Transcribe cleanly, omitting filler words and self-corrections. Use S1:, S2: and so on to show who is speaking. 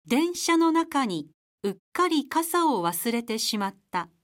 S1: 電車の中にうっかり傘を忘れてしまった。